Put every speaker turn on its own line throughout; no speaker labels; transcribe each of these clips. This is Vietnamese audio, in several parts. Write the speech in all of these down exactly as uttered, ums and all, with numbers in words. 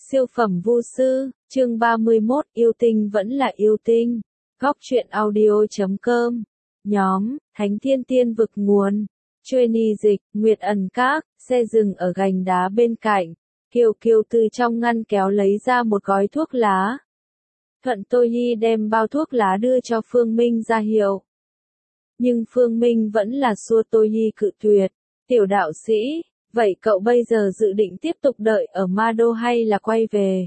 Siêu phẩm vô sư, chương ba mươi mốt, yêu tinh vẫn là yêu tinh. Góc truyện audio chấm com. Nhóm, Thánh Thiên Tiên Vực Nguồn. Chuyên dịch, Nguyệt Ẩn Các, xe dừng ở gành đá bên cạnh. Kiều Kiều từ trong ngăn kéo lấy ra một gói thuốc lá. Thuận Tô Nhi đem bao thuốc lá đưa cho Phương Minh ra hiệu. Nhưng Phương Minh vẫn là xua Tô Nhi cự tuyệt. Tiểu đạo sĩ, vậy cậu bây giờ dự định tiếp tục đợi ở Ma Đô hay là quay về?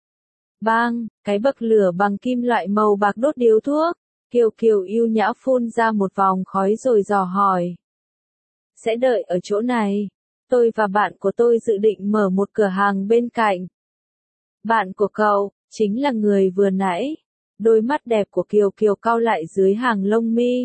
Bang, cái bậc lửa bằng kim loại màu bạc đốt điếu thuốc. Kiều Kiều yêu nhã phun ra một vòng khói rồi dò hỏi. Sẽ đợi ở chỗ này. Tôi và bạn của tôi dự định mở một cửa hàng bên cạnh. Bạn của cậu, chính là người vừa nãy. Đôi mắt đẹp của Kiều Kiều cau lại dưới hàng lông mi.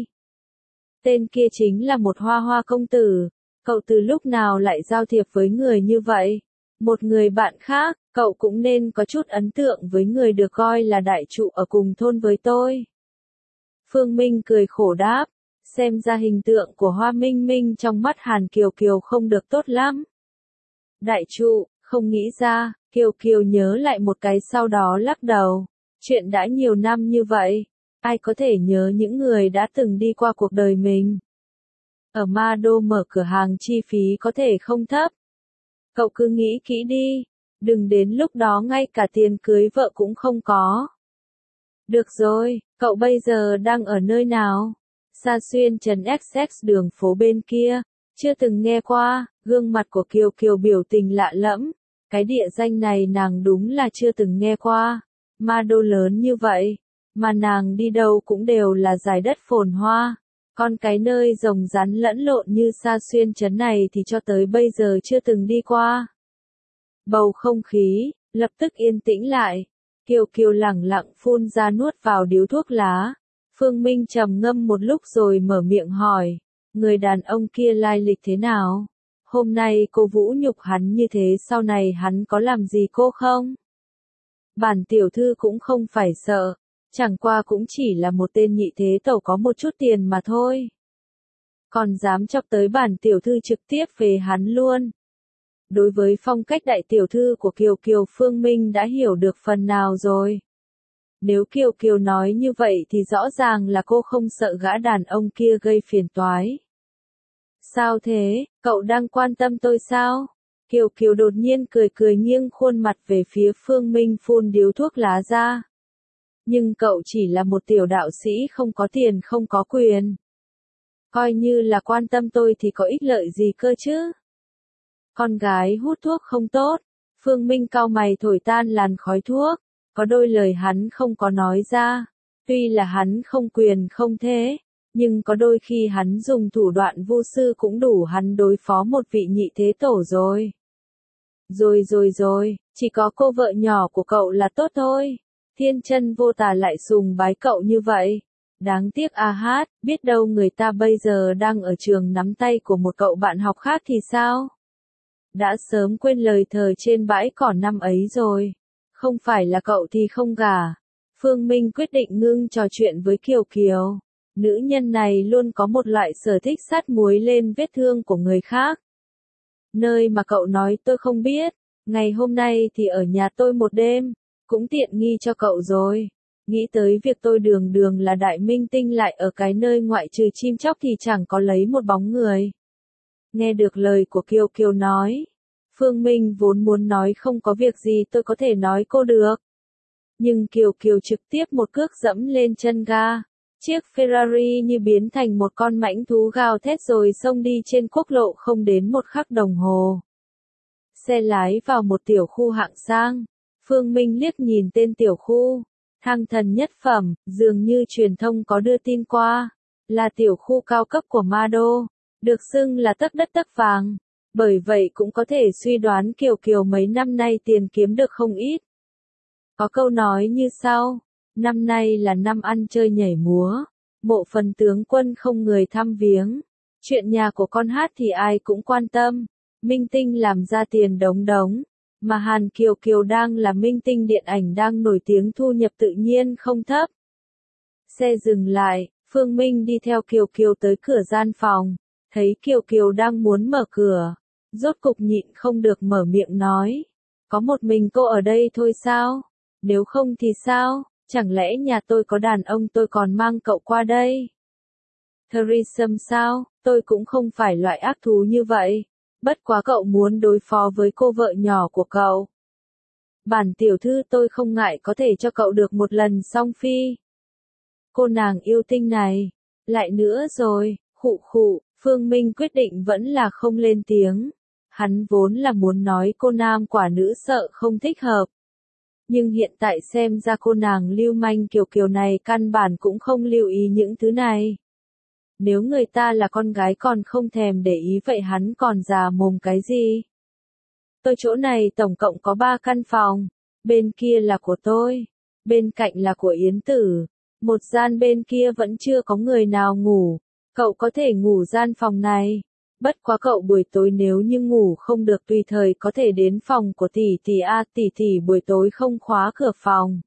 Tên kia chính là một hoa hoa công tử. Cậu từ lúc nào lại giao thiệp với người như vậy? Một người bạn khác, cậu cũng nên có chút ấn tượng với người được coi là đại trụ ở cùng thôn với tôi. Phương Minh cười khổ đáp, xem ra hình tượng của Hoa Minh Minh trong mắt Hàn Kiều Kiều không được tốt lắm. Đại trụ, không nghĩ ra, Kiều Kiều nhớ lại một cái sau đó lắc đầu. Chuyện đã nhiều năm như vậy, ai có thể nhớ những người đã từng đi qua cuộc đời mình. Ở Ma Đô mở cửa hàng chi phí có thể không thấp. Cậu cứ nghĩ kỹ đi, đừng đến lúc đó ngay cả tiền cưới vợ cũng không có. Được rồi, cậu bây giờ đang ở nơi nào? Sa Xuyên Trấn ích ích đường phố bên kia, chưa từng nghe qua, gương mặt của Kiều Kiều biểu tình lạ lẫm. Cái địa danh này nàng đúng là chưa từng nghe qua. Ma Đô lớn như vậy, mà nàng đi đâu cũng đều là dải đất phồn hoa. Còn cái nơi rồng rắn lẫn lộn như Sa Xuyên Trấn này thì cho tới bây giờ chưa từng đi qua. Bầu không khí, lập tức yên tĩnh lại. Kiều Kiều lẳng lặng phun ra nuốt vào điếu thuốc lá. Phương Minh trầm ngâm một lúc rồi mở miệng hỏi. Người đàn ông kia lai lịch thế nào? Hôm nay cô vũ nhục hắn như thế sau này hắn có làm gì cô không? Bản tiểu thư cũng không phải sợ. Chẳng qua cũng chỉ là một tên nhị thế tẩu có một chút tiền mà thôi. Còn dám chọc tới bản tiểu thư trực tiếp về hắn luôn. Đối với phong cách đại tiểu thư của Kiều Kiều, Phương Minh đã hiểu được phần nào rồi. Nếu Kiều Kiều nói như vậy thì rõ ràng là cô không sợ gã đàn ông kia gây phiền toái. Sao thế, cậu đang quan tâm tôi sao? Kiều Kiều đột nhiên cười cười nghiêng khuôn mặt về phía Phương Minh phun điếu thuốc lá ra. Nhưng cậu chỉ là một tiểu đạo sĩ không có tiền không có quyền. Coi như là quan tâm tôi thì có ích lợi gì cơ chứ? Con gái hút thuốc không tốt. Phương Minh cau mày thổi tan làn khói thuốc. Có đôi lời hắn không có nói ra. Tuy là hắn không quyền không thế. Nhưng có đôi khi hắn dùng thủ đoạn vô sư cũng đủ hắn đối phó một vị nhị thế tổ rồi. Rồi rồi rồi, chỉ có cô vợ nhỏ của cậu là tốt thôi. Thiên chân vô tà lại sùng bái cậu như vậy. Đáng tiếc a hát, biết đâu người ta bây giờ đang ở trường nắm tay của một cậu bạn học khác thì sao? Đã sớm quên lời thề trên bãi cỏ năm ấy rồi. Không phải là cậu thì không gả. Phương Minh quyết định ngưng trò chuyện với Kiều Kiều. Nữ nhân này luôn có một loại sở thích sát muối lên vết thương của người khác. Nơi mà cậu nói tôi không biết. Ngày hôm nay thì ở nhà tôi một đêm. Cũng tiện nghi cho cậu rồi. Nghĩ tới việc tôi đường đường là đại minh tinh lại ở cái nơi ngoại trừ chim chóc thì chẳng có lấy một bóng người. Nghe được lời của Kiều Kiều nói. Phương Minh vốn muốn nói không có việc gì tôi có thể nói cô được. Nhưng Kiều Kiều trực tiếp một cước dẫm lên chân ga. Chiếc Ferrari như biến thành một con mãnh thú gào thét rồi xông đi trên quốc lộ không đến một khắc đồng hồ. Xe lái vào một tiểu khu hạng sang. Phương Minh liếc nhìn tên tiểu khu. Thang thần nhất phẩm, dường như truyền thông có đưa tin qua. Là tiểu khu cao cấp của Ma Đô. Được xưng là tấc đất tấc vàng. Bởi vậy cũng có thể suy đoán Kiều Kiều mấy năm nay tiền kiếm được không ít. Có câu nói như sau. Năm nay là năm ăn chơi nhảy múa. Mộ phần tướng quân không người thăm viếng. Chuyện nhà của con hát thì ai cũng quan tâm. Minh tinh làm ra tiền đống đống. Mà Hàn Kiều Kiều đang là minh tinh điện ảnh đang nổi tiếng thu nhập tự nhiên không thấp. Xe dừng lại, Phương Minh đi theo Kiều Kiều tới cửa gian phòng. Thấy Kiều Kiều đang muốn mở cửa. Rốt cục nhịn không được mở miệng nói. Có một mình cô ở đây thôi sao? Nếu không thì sao? Chẳng lẽ nhà tôi có đàn ông tôi còn mang cậu qua đây? Threesome sao? Tôi cũng không phải loại ác thú như vậy. Bất quá cậu muốn đối phó với cô vợ nhỏ của cậu. Bản tiểu thư tôi không ngại có thể cho cậu được một lần song phi. Cô nàng yêu tinh này. Lại nữa rồi, khụ khụ, Phương Minh quyết định vẫn là không lên tiếng. Hắn vốn là muốn nói cô nam quả nữ sợ không thích hợp. Nhưng hiện tại xem ra cô nàng lưu manh kiều kiều này căn bản cũng không lưu ý những thứ này. Nếu người ta là con gái còn không thèm để ý vậy hắn còn già mồm cái gì? Tôi chỗ này tổng cộng có ba căn phòng. Bên kia là của tôi. Bên cạnh là của Yến Tử. Một gian bên kia vẫn chưa có người nào ngủ. Cậu có thể ngủ gian phòng này. Bất quá cậu buổi tối nếu như ngủ không được tùy thời có thể đến phòng của tỷ tỷ a, tỷ tỷ buổi tối không khóa cửa phòng.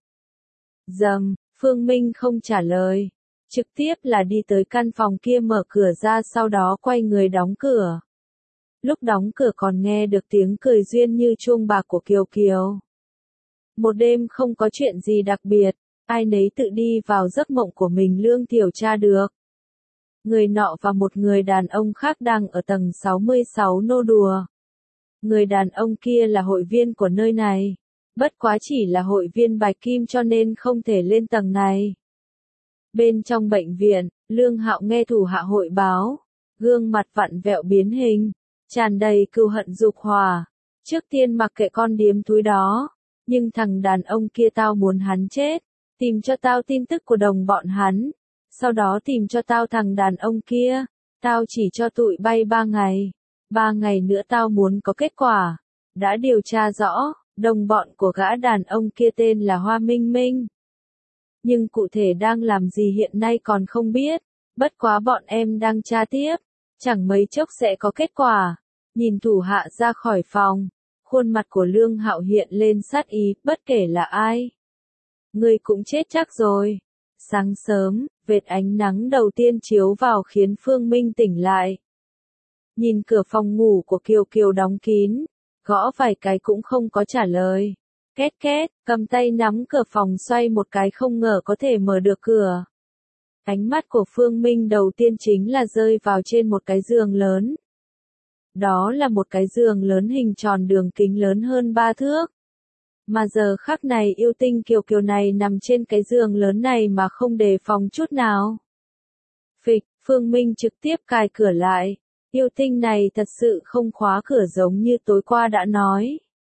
Dầm, Phương Minh không trả lời. Trực tiếp là đi tới căn phòng kia mở cửa ra sau đó quay người đóng cửa. Lúc đóng cửa còn nghe được tiếng cười duyên như chuông bạc của Kiều Kiều. Một đêm không có chuyện gì đặc biệt, ai nấy tự đi vào giấc mộng của mình lương thiểu tra được. Người nọ và một người đàn ông khác đang ở tầng sáu mươi sáu nô đùa. Người đàn ông kia là hội viên của nơi này. Bất quá chỉ là hội viên bạch kim cho nên không thể lên tầng này. Bên trong bệnh viện, Lương Hạo nghe thủ hạ hội báo. Gương mặt vặn vẹo biến hình. Tràn đầy cừu hận dục hỏa. Trước tiên mặc kệ con điếm thúi đó. Nhưng thằng đàn ông kia tao muốn hắn chết. Tìm cho tao tin tức của đồng bọn hắn. Sau đó tìm cho tao thằng đàn ông kia. Tao chỉ cho tụi bay ba ngày. Ba ngày nữa tao muốn có kết quả. Đã điều tra rõ, đồng bọn của gã đàn ông kia tên là Hoa Minh Minh. Nhưng cụ thể đang làm gì hiện nay còn không biết. Bất quá bọn em đang tra tiếp. Chẳng mấy chốc sẽ có kết quả. Nhìn thủ hạ ra khỏi phòng. Khuôn mặt của Lương Hạo hiện lên sát ý, bất kể là ai. Người cũng chết chắc rồi. Sáng sớm, vệt ánh nắng đầu tiên chiếu vào khiến Phương Minh tỉnh lại. Nhìn cửa phòng ngủ của Kiều Kiều đóng kín, gõ vài cái cũng không có trả lời. Két két, cầm tay nắm cửa phòng xoay một cái không ngờ có thể mở được cửa. Ánh mắt của Phương Minh đầu tiên chính là rơi vào trên một cái giường lớn. Đó là một cái giường lớn hình tròn đường kính lớn hơn ba thước. Mà giờ khắc này yêu tinh Kiều Kiều này nằm trên cái giường lớn này mà không đề phòng chút nào. Phịch, Phương Minh trực tiếp cài cửa lại. Yêu tinh này thật sự không khóa cửa giống như tối qua đã nói.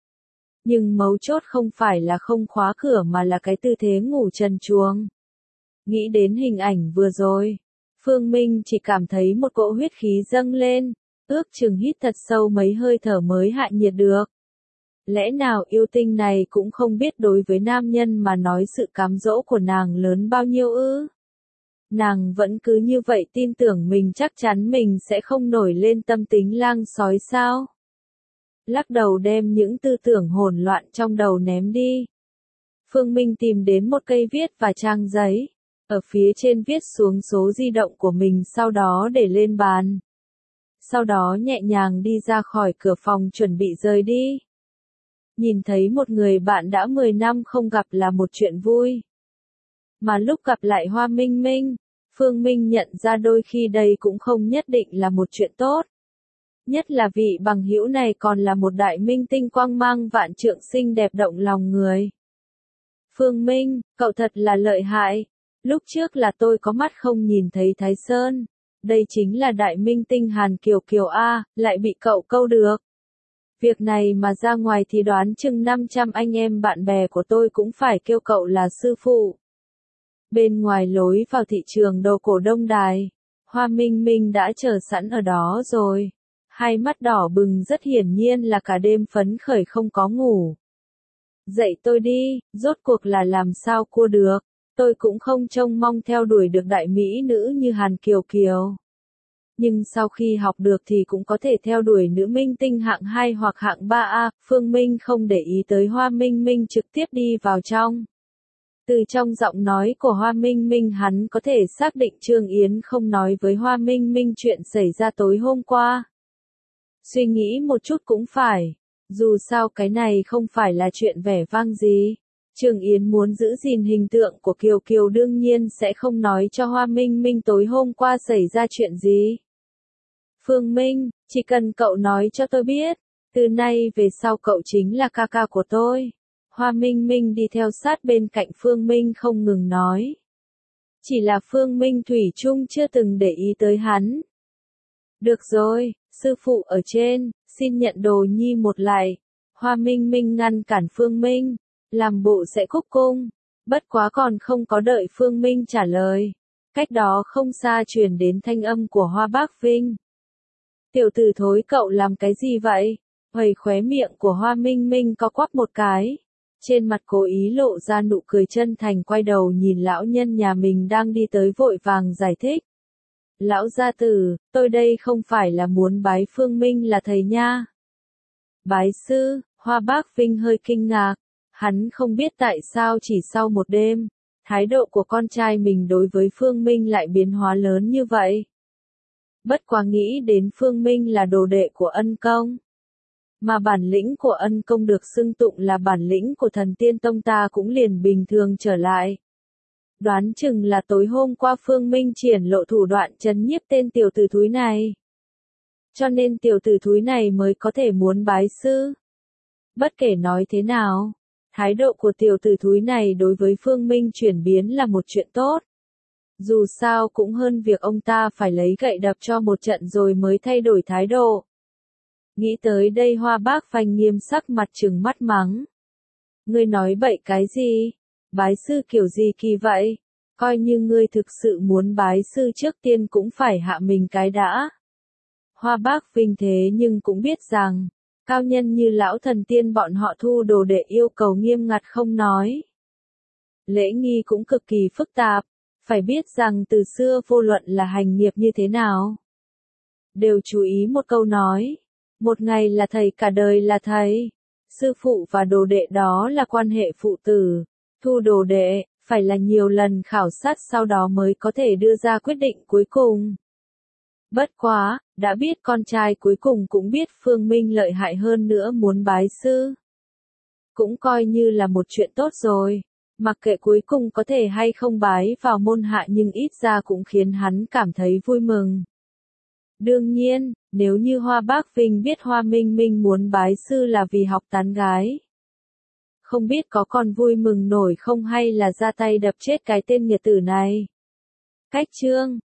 Nhưng mấu chốt không phải là không khóa cửa mà là cái tư thế ngủ trần truồng. Nghĩ đến hình ảnh vừa rồi, Phương Minh chỉ cảm thấy một cỗ huyết khí dâng lên, ước chừng hít thật sâu mấy hơi thở mới hạ nhiệt được. Lẽ nào yêu tinh này cũng không biết đối với nam nhân mà nói sự cám dỗ của nàng lớn bao nhiêu ư? Nàng vẫn cứ như vậy tin tưởng mình chắc chắn mình sẽ không nổi lên tâm tính lang sói sao? Lắc đầu đem những tư tưởng hỗn loạn trong đầu ném đi. Phương Minh tìm đến một cây viết và trang giấy. Ở phía trên viết xuống số di động của mình sau đó để lên bàn. Sau đó nhẹ nhàng đi ra khỏi cửa phòng chuẩn bị rời đi. Nhìn thấy một người bạn đã mười năm không gặp là một chuyện vui. Mà lúc gặp lại Hoa Minh Minh, Phương Minh nhận ra đôi khi đây cũng không nhất định là một chuyện tốt. Nhất là vị bằng hữu này còn là một đại minh tinh quang mang vạn trượng xinh đẹp động lòng người. Phương Minh, cậu thật là lợi hại. Lúc trước là tôi có mắt không nhìn thấy Thái Sơn. Đây chính là đại minh tinh Hàn Kiều Kiều A, lại bị cậu câu được. Việc này mà ra ngoài thì đoán chừng năm trăm anh em bạn bè của tôi cũng phải kêu cậu là sư phụ. Bên ngoài lối vào thị trường đồ cổ Đông Đài, Hoa Minh Minh đã chờ sẵn ở đó rồi. Hai mắt đỏ bừng rất hiển nhiên là cả đêm phấn khởi không có ngủ. Dậy tôi đi, rốt cuộc là làm sao cua được. Tôi cũng không trông mong theo đuổi được đại mỹ nữ như Hàn Kiều Kiều. Nhưng sau khi học được thì cũng có thể theo đuổi nữ minh tinh hạng hai hoặc hạng ba A, Phương Minh không để ý tới Hoa Minh Minh trực tiếp đi vào trong. Từ trong giọng nói của Hoa Minh Minh hắn có thể xác định Trương Yến không nói với Hoa Minh Minh chuyện xảy ra tối hôm qua. Suy nghĩ một chút cũng phải. Dù sao cái này không phải là chuyện vẻ vang gì. Trường Yến muốn giữ gìn hình tượng của Kiều Kiều đương nhiên sẽ không nói cho Hoa Minh Minh tối hôm qua xảy ra chuyện gì. Phương Minh, chỉ cần cậu nói cho tôi biết, từ nay về sau cậu chính là ca ca của tôi. Hoa Minh Minh đi theo sát bên cạnh Phương Minh không ngừng nói. Chỉ là Phương Minh thủy chung chưa từng để ý tới hắn. Được rồi, sư phụ ở trên, xin nhận đồ nhi một lại. Hoa Minh Minh ngăn cản Phương Minh, làm bộ sẽ cúc cung. Bất quá còn không có đợi Phương Minh trả lời. Cách đó không xa truyền đến thanh âm của Hoa Bác Vinh. Tiểu tử thối cậu làm cái gì vậy? Huầy khóe miệng của Hoa Minh Minh có quắp một cái. Trên mặt cố ý lộ ra nụ cười chân thành quay đầu nhìn lão nhân nhà mình đang đi tới vội vàng giải thích. Lão gia tử, tôi đây không phải là muốn bái Phương Minh là thầy nha. Bái sư, Hoa Bác Vinh hơi kinh ngạc. Hắn không biết tại sao chỉ sau một đêm, thái độ của con trai mình đối với Phương Minh lại biến hóa lớn như vậy. Bất quá nghĩ đến Phương Minh là đồ đệ của Ân Công. Mà bản lĩnh của Ân Công được xưng tụng là bản lĩnh của thần tiên tông ta cũng liền bình thường trở lại. Đoán chừng là tối hôm qua Phương Minh triển lộ thủ đoạn trấn nhiếp tên tiểu tử thúi này. Cho nên tiểu tử thúi này mới có thể muốn bái sư. Bất kể nói thế nào, thái độ của tiểu tử thúi này đối với Phương Minh chuyển biến là một chuyện tốt. Dù sao cũng hơn việc ông ta phải lấy gậy đập cho một trận rồi mới thay đổi thái độ. Nghĩ tới đây Hoa Bác Phanh nghiêm sắc mặt trừng mắt mắng. Ngươi nói bậy cái gì? Bái sư kiểu gì kỳ vậy? Coi như ngươi thực sự muốn bái sư trước tiên cũng phải hạ mình cái đã. Hoa Bác Vinh thế nhưng cũng biết rằng, cao nhân như lão thần tiên bọn họ thu đồ đệ yêu cầu nghiêm ngặt không nói. Lễ nghi cũng cực kỳ phức tạp, phải biết rằng từ xưa vô luận là hành nghiệp như thế nào. Đều chú ý một câu nói, một ngày là thầy cả đời là thầy. Sư phụ và đồ đệ đó là quan hệ phụ tử, thu đồ đệ, phải là nhiều lần khảo sát sau đó mới có thể đưa ra quyết định cuối cùng. Bất quá, đã biết con trai cuối cùng cũng biết Phương Minh lợi hại hơn nữa muốn bái sư. Cũng coi như là một chuyện tốt rồi, mặc kệ cuối cùng có thể hay không bái vào môn hạ nhưng ít ra cũng khiến hắn cảm thấy vui mừng. Đương nhiên, nếu như Hoa Bác Vinh biết Hoa Minh Minh muốn bái sư là vì học tán gái. Không biết có còn vui mừng nổi không hay là ra tay đập chết cái tên nghiệt tử này. Cách chương